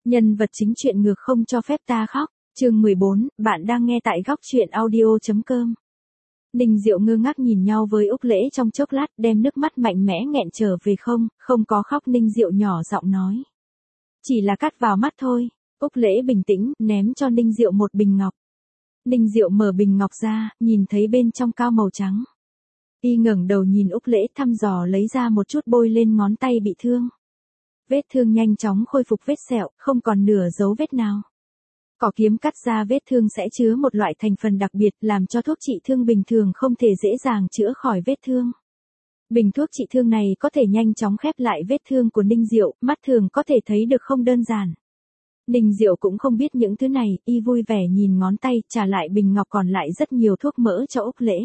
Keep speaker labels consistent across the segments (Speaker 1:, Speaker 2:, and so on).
Speaker 1: Nhân vật chính truyện ngược không cho phép ta khóc, chương 14, bạn đang nghe tại góc truyện audio.com. Ninh Diệu ngơ ngác nhìn nhau với Úc Lễ trong chốc lát, đem nước mắt mạnh mẽ nghẹn trở về không có khóc. Ninh Diệu nhỏ giọng nói. Chỉ là cắt vào mắt thôi. Úc Lễ bình tĩnh, ném cho Ninh Diệu một bình ngọc. Ninh Diệu mở bình ngọc ra, nhìn thấy bên trong cao màu trắng. Y ngẩng đầu nhìn Úc Lễ thăm dò lấy ra một chút bôi lên ngón tay bị thương. Vết thương nhanh chóng khôi phục vết sẹo, không còn nửa dấu vết nào. Cỏ kiếm cắt ra vết thương sẽ chứa một loại thành phần đặc biệt làm cho thuốc trị thương bình thường không thể dễ dàng chữa khỏi vết thương. Bình thuốc trị thương này có thể nhanh chóng khép lại vết thương của Ninh Diệu, mắt thường có thể thấy được không đơn giản. Ninh Diệu cũng không biết những thứ này, y vui vẻ nhìn ngón tay, trả lại bình ngọc còn lại rất nhiều thuốc mỡ cho Úc Lễ.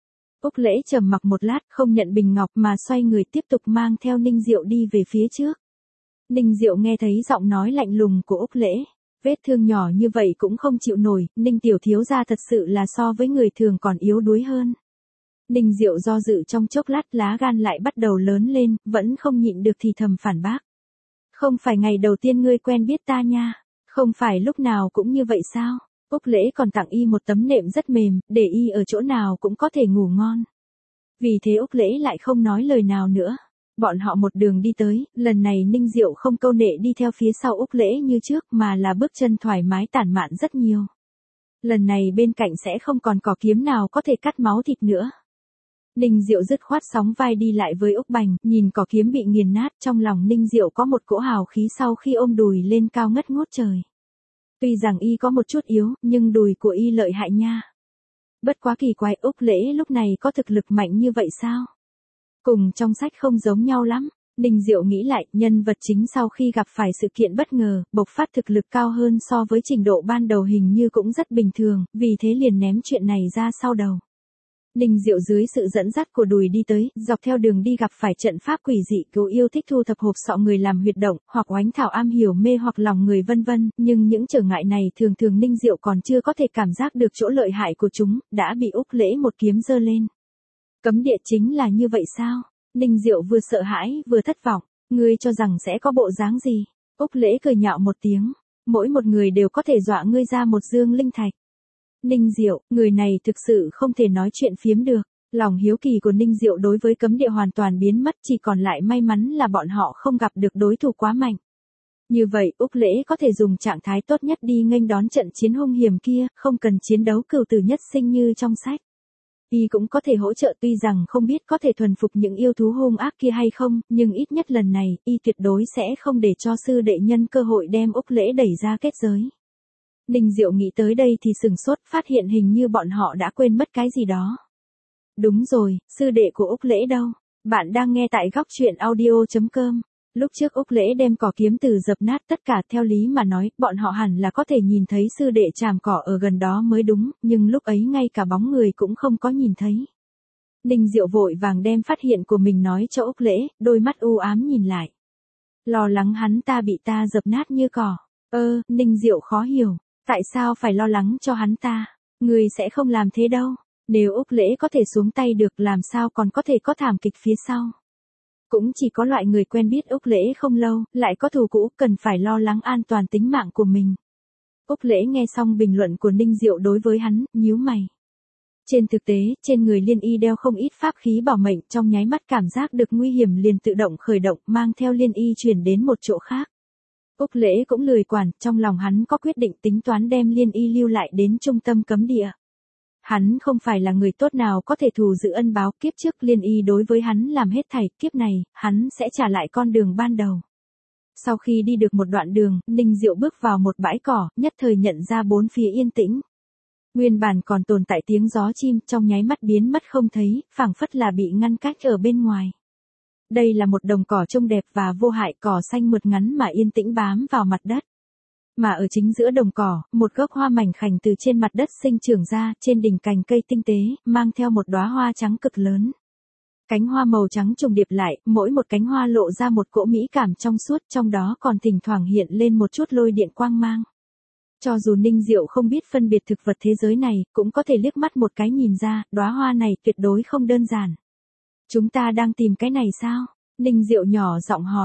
Speaker 1: Úc Lễ trầm mặc một lát, không nhận bình ngọc mà xoay người tiếp tục mang theo Ninh Diệu đi về phía trước. Ninh Diệu nghe thấy giọng nói lạnh lùng của Úc Lễ. Vết thương nhỏ như vậy cũng không chịu nổi, Ninh tiểu thiếu gia thật sự là so với người thường còn yếu đuối hơn. Ninh Diệu do dự trong chốc lát, lá gan lại bắt đầu lớn lên, vẫn không nhịn được thì thầm phản bác. Không phải ngày đầu tiên ngươi quen biết ta nha, không phải lúc nào cũng như vậy sao? Úc Lễ còn tặng y một tấm nệm rất mềm, để y ở chỗ nào cũng có thể ngủ ngon. Vì thế Úc Lễ lại không nói lời nào nữa. Bọn họ một đường đi tới, lần này Ninh Diệu không câu nệ đi theo phía sau Úc Lễ như trước mà là bước chân thoải mái tản mạn rất nhiều. Lần này bên cạnh sẽ không còn cỏ kiếm nào có thể cắt máu thịt nữa. Ninh Diệu dứt khoát sóng vai đi lại với Úc Bành, nhìn cỏ kiếm bị nghiền nát, trong lòng Ninh Diệu có một cỗ hào khí sau khi ôm đùi lên cao ngất ngút trời. Tuy rằng y có một chút yếu, nhưng đùi của y lợi hại nha. Bất quá kỳ quái, Úc Lễ lúc này có thực lực mạnh như vậy sao? Cùng trong sách không giống nhau lắm. Ninh Diệu nghĩ lại, nhân vật chính sau khi gặp phải sự kiện bất ngờ, bộc phát thực lực cao hơn so với trình độ ban đầu hình như cũng rất bình thường, vì thế liền ném chuyện này ra sau đầu. Ninh Diệu dưới sự dẫn dắt của Đùi đi tới, dọc theo đường đi gặp phải trận pháp quỷ dị, cứu yêu thích thu thập hộp sọ người làm huyệt động, hoặc oánh thảo am hiểu mê hoặc lòng người vân vân, nhưng những trở ngại này thường thường Ninh Diệu còn chưa có thể cảm giác được chỗ lợi hại của chúng, đã bị Úc Lễ một kiếm giơ lên. Cấm địa chính là như vậy sao? Ninh Diệu vừa sợ hãi vừa thất vọng, ngươi cho rằng sẽ có bộ dáng gì? Úc Lễ cười nhạo một tiếng, mỗi một người đều có thể dọa ngươi ra một dương linh thạch. Ninh Diệu, người này thực sự không thể nói chuyện phiếm được. Lòng hiếu kỳ của Ninh Diệu đối với cấm địa hoàn toàn biến mất, chỉ còn lại may mắn là bọn họ không gặp được đối thủ quá mạnh. Như vậy, Úc Lễ có thể dùng trạng thái tốt nhất đi nghênh đón trận chiến hung hiểm kia, không cần chiến đấu cửu tử nhất sinh như trong sách. Y cũng có thể hỗ trợ, tuy rằng không biết có thể thuần phục những yêu thú hung ác kia hay không, nhưng ít nhất lần này, Y tuyệt đối sẽ không để cho sư đệ nhân cơ hội đem Úc Lễ đẩy ra kết giới. Ninh Diệu nghĩ tới đây thì sừng sốt, phát hiện hình như bọn họ đã quên mất cái gì đó. Đúng rồi, sư đệ của Úc Lễ đâu? Bạn đang nghe tại góc truyện audio.com. Lúc trước Úc Lễ đem cỏ kiếm từ dập nát tất cả, theo lý mà nói, bọn họ hẳn là có thể nhìn thấy sư đệ chàm cỏ ở gần đó mới đúng, nhưng lúc ấy ngay cả bóng người cũng không có nhìn thấy. Ninh Diệu vội vàng đem phát hiện của mình nói cho Úc Lễ, đôi mắt u ám nhìn lại. Lo lắng hắn ta bị ta dập nát như cỏ. Ninh Diệu khó hiểu, tại sao phải lo lắng cho hắn ta? Người sẽ không làm thế đâu. Nếu Úc Lễ có thể xuống tay được, làm sao còn có thể có thảm kịch phía sau? Cũng chỉ có loại người quen biết Úc Lễ không lâu, lại có thù cũ, cần phải lo lắng an toàn tính mạng của mình. Úc Lễ nghe xong bình luận của Ninh Diệu đối với hắn, nhíu mày. Trên thực tế, trên người Liên Y đeo không ít pháp khí bảo mệnh, trong nháy mắt cảm giác được nguy hiểm liền tự động khởi động, mang theo Liên Y chuyển đến một chỗ khác. Úc Lễ cũng lười quản, trong lòng hắn có quyết định, tính toán đem Liên Y lưu lại đến trung tâm cấm địa. Hắn không phải là người tốt nào có thể thù giữ ân báo, kiếp trước Liên Y đối với hắn làm hết thảy, kiếp này, hắn sẽ trả lại con đường ban đầu. Sau khi đi được một đoạn đường, Ninh Diệu bước vào một bãi cỏ, nhất thời nhận ra bốn phía yên tĩnh. Nguyên bản còn tồn tại tiếng gió chim, trong nháy mắt biến mất không thấy, phảng phất là bị ngăn cách ở bên ngoài. Đây là một đồng cỏ trông đẹp và vô hại, cỏ xanh mượt ngắn mà yên tĩnh bám vào mặt đất. Mà ở chính giữa đồng cỏ, một gốc hoa mảnh khảnh từ trên mặt đất sinh trưởng ra, trên đỉnh cành cây tinh tế, mang theo một đóa hoa trắng cực lớn. Cánh hoa màu trắng trùng điệp lại, mỗi một cánh hoa lộ ra một cỗ mỹ cảm trong suốt, trong đó còn thỉnh thoảng hiện lên một chút lôi điện quang mang. Cho dù Ninh Diệu không biết phân biệt thực vật thế giới này, cũng có thể liếc mắt một cái nhìn ra, đóa hoa này tuyệt đối không đơn giản. Chúng ta đang tìm cái này sao? Ninh Diệu nhỏ giọng hỏi.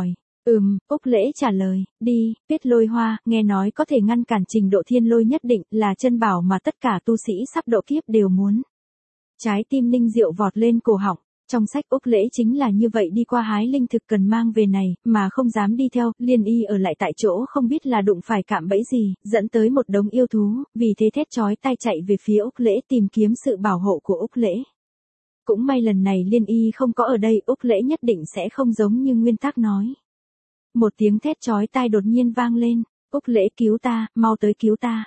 Speaker 1: Úc Lễ trả lời, đi, biết lôi hoa, nghe nói có thể ngăn cản trình độ thiên lôi nhất định, là chân bảo mà tất cả tu sĩ sắp độ kiếp đều muốn. Trái tim Ninh Diệu vọt lên cổ họng, trong sách Úc Lễ chính là như vậy đi qua hái linh thực cần mang về này, mà không dám đi theo, Liên Y ở lại tại chỗ không biết là đụng phải cạm bẫy gì, dẫn tới một đống yêu thú, vì thế thét chói tai chạy về phía Úc Lễ tìm kiếm sự bảo hộ của Úc Lễ. Cũng may lần này Liên Y không có ở đây, Úc Lễ nhất định sẽ không giống như nguyên tắc nói. Một tiếng thét chói tai đột nhiên vang lên, Úc Lễ cứu ta, mau tới cứu ta.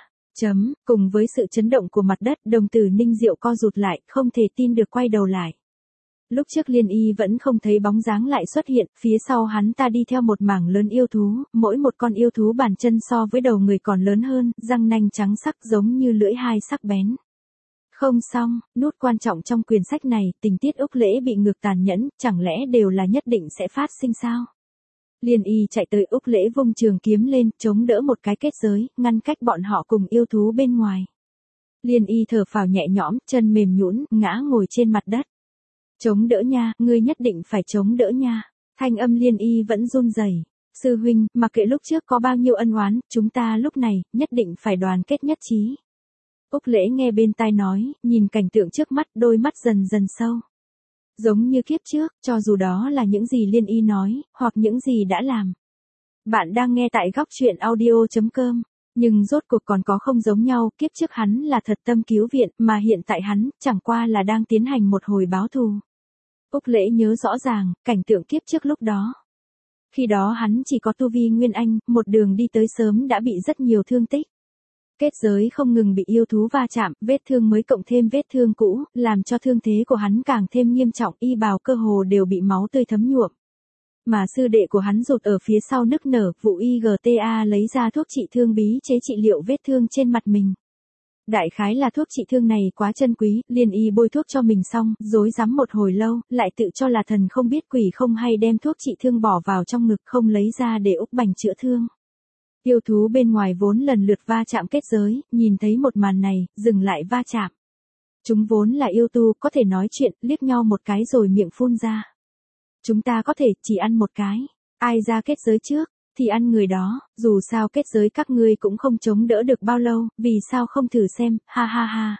Speaker 1: Cùng với sự chấn động của mặt đất, đồng tử Ninh Diệu co rụt lại, không thể tin được quay đầu lại. Lúc trước Liên Y vẫn không thấy bóng dáng lại xuất hiện, phía sau hắn ta đi theo một mảng lớn yêu thú, mỗi một con yêu thú bàn chân so với đầu người còn lớn hơn, răng nanh trắng sắc giống như lưỡi hai sắc bén. Không xong, nút quan trọng trong quyển sách này, tình tiết Úc Lễ bị ngược tàn nhẫn, chẳng lẽ đều là nhất định sẽ phát sinh sao? Liên Y chạy tới, Úc Lễ vung trường kiếm lên, chống đỡ một cái kết giới, ngăn cách bọn họ cùng yêu thú bên ngoài. Liên Y thở phào nhẹ nhõm, chân mềm nhũn, ngã ngồi trên mặt đất. Chống đỡ nha, ngươi nhất định phải chống đỡ nha. Thanh âm Liên Y vẫn run rẩy. Sư huynh, mặc kệ lúc trước có bao nhiêu ân oán, chúng ta lúc này, nhất định phải đoàn kết nhất trí. Úc Lễ nghe bên tai nói, nhìn cảnh tượng trước mắt, đôi mắt dần dần sâu. Giống như kiếp trước, cho dù đó là những gì Liên Y nói, hoặc những gì đã làm. Bạn đang nghe tại góc truyện audio.com. Nhưng rốt cuộc còn có không giống nhau, kiếp trước hắn là thật tâm cứu viện, mà hiện tại hắn, chẳng qua là đang tiến hành một hồi báo thù. Úc Lễ nhớ rõ ràng, cảnh tượng kiếp trước lúc đó. Khi đó hắn chỉ có tu vi Nguyên Anh, một đường đi tới sớm đã bị rất nhiều thương tích. Kết giới không ngừng bị yêu thú va chạm, vết thương mới cộng thêm vết thương cũ, làm cho thương thế của hắn càng thêm nghiêm trọng, y bào cơ hồ đều bị máu tươi thấm nhuộm. Mà sư đệ của hắn rụt ở phía sau nức nở, vụ YGTA lấy ra thuốc trị thương bí chế trị liệu vết thương trên mặt mình. Đại khái là thuốc trị thương này quá chân quý, Liên Y bôi thuốc cho mình xong, rối rắm một hồi lâu, lại tự cho là thần không biết quỷ không hay đem thuốc trị thương bỏ vào trong ngực không lấy ra để Úc Bành chữa thương. Yêu thú bên ngoài vốn lần lượt va chạm kết giới, nhìn thấy một màn này, dừng lại va chạm. Chúng vốn là yêu tu, có thể nói chuyện, liếc nhau một cái rồi miệng phun ra. Chúng ta có thể chỉ ăn một cái, ai ra kết giới trước, thì ăn người đó, dù sao kết giới các ngươi cũng không chống đỡ được bao lâu, vì sao không thử xem, ha ha ha.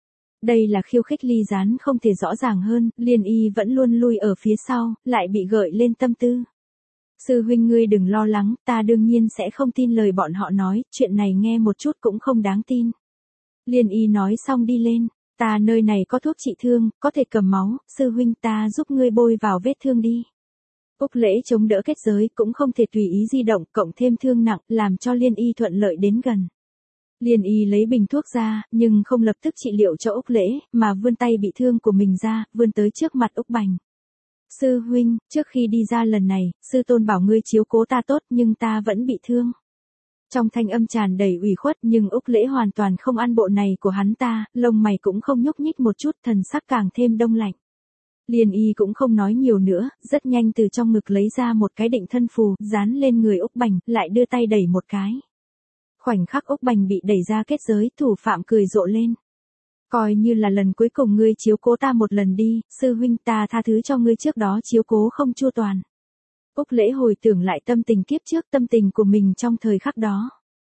Speaker 1: Đây là khiêu khích ly gián không thể rõ ràng hơn, Liên Y vẫn luôn lui ở phía sau, lại bị gợi lên tâm tư. Sư huynh ngươi đừng lo lắng, ta đương nhiên sẽ không tin lời bọn họ nói, chuyện này nghe một chút cũng không đáng tin. Liên Y nói xong đi lên, ta nơi này có thuốc trị thương, có thể cầm máu, sư huynh ta giúp ngươi bôi vào vết thương đi. Úc Lễ chống đỡ kết giới cũng không thể tùy ý di động, cộng thêm thương nặng, làm cho Liên Y thuận lợi đến gần. Liên Y lấy bình thuốc ra, nhưng không lập tức trị liệu cho Úc Lễ, mà vươn tay bị thương của mình ra, vươn tới trước mặt Úc Bành. Sư huynh, trước khi đi ra lần này, sư tôn bảo ngươi chiếu cố ta tốt nhưng ta vẫn bị thương. Trong thanh âm tràn đầy ủy khuất nhưng Úc Lễ hoàn toàn không ăn bộ này của hắn ta, lông mày cũng không nhúc nhích một chút, thần sắc càng thêm đông lạnh. Liên Y cũng không nói nhiều nữa, rất nhanh từ trong ngực lấy ra một cái định thân phù, dán lên người Úc Bành, lại đưa tay đẩy một cái. Khoảnh khắc Úc Bành bị đẩy ra kết giới, thủ phạm cười rộ lên. Coi như là lần cuối cùng ngươi chiếu cố ta một lần đi, sư huynh ta tha thứ cho ngươi trước đó chiếu cố không chu toàn. Úc Lễ hồi tưởng lại tâm tình kiếp trước, tâm tình của mình trong thời khắc đó.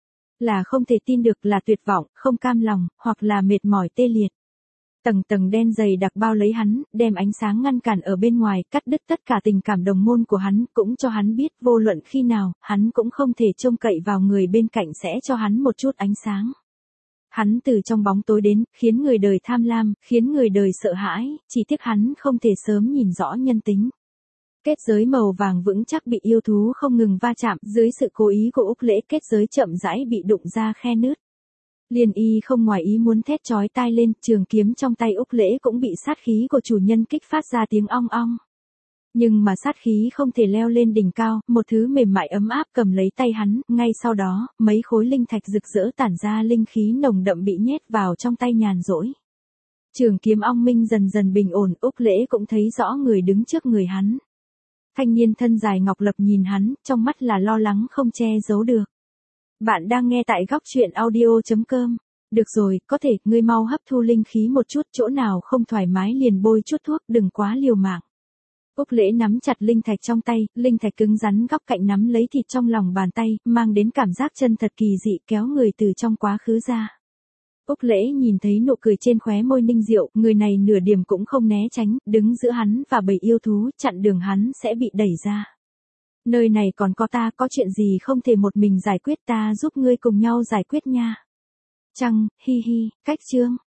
Speaker 1: Là không thể tin được, là tuyệt vọng, không cam lòng, hoặc là mệt mỏi tê liệt. Tầng tầng đen dày đặc bao lấy hắn, đem ánh sáng ngăn cản ở bên ngoài, cắt đứt tất cả tình cảm đồng môn của hắn, cũng cho hắn biết vô luận khi nào, hắn cũng không thể trông cậy vào người bên cạnh sẽ cho hắn một chút ánh sáng. Hắn từ trong bóng tối đến, khiến người đời tham lam, khiến người đời sợ hãi, chỉ tiếc hắn không thể sớm nhìn rõ nhân tính. Kết giới màu vàng vững chắc bị yêu thú không ngừng va chạm, dưới sự cố ý của Úc Lễ kết giới chậm rãi bị đụng ra khe nứt. Liên Y không ngoài ý muốn thét chói tai lên, trường kiếm trong tay Úc Lễ cũng bị sát khí của chủ nhân kích phát ra tiếng ong ong. Nhưng mà sát khí không thể leo lên đỉnh cao, một thứ mềm mại ấm áp cầm lấy tay hắn, ngay sau đó, mấy khối linh thạch rực rỡ tản ra linh khí nồng đậm bị nhét vào trong tay nhàn rỗi. Trường kiếm ong minh dần dần bình ổn, Úc Lễ cũng thấy rõ người đứng trước người hắn. Thanh niên thân dài ngọc lập nhìn hắn, trong mắt là lo lắng không che giấu được. Bạn đang nghe tại góc truyện audio.com. Được rồi, có thể, ngươi mau hấp thu linh khí một chút, chỗ nào không thoải mái liền bôi chút thuốc, đừng quá liều mạng. Úc Lễ nắm chặt linh thạch trong tay, linh thạch cứng rắn góc cạnh nắm lấy thịt trong lòng bàn tay, mang đến cảm giác chân thật kỳ dị kéo người từ trong quá khứ ra. Úc Lễ nhìn thấy nụ cười trên khóe môi Ninh Diệu, người này nửa điểm cũng không né tránh, đứng giữa hắn và bầy yêu thú, chặn đường hắn sẽ bị đẩy ra. Nơi này còn có ta, có chuyện gì không thể một mình giải quyết, ta giúp ngươi cùng nhau giải quyết nha. Chăng, hi hi, cách chương.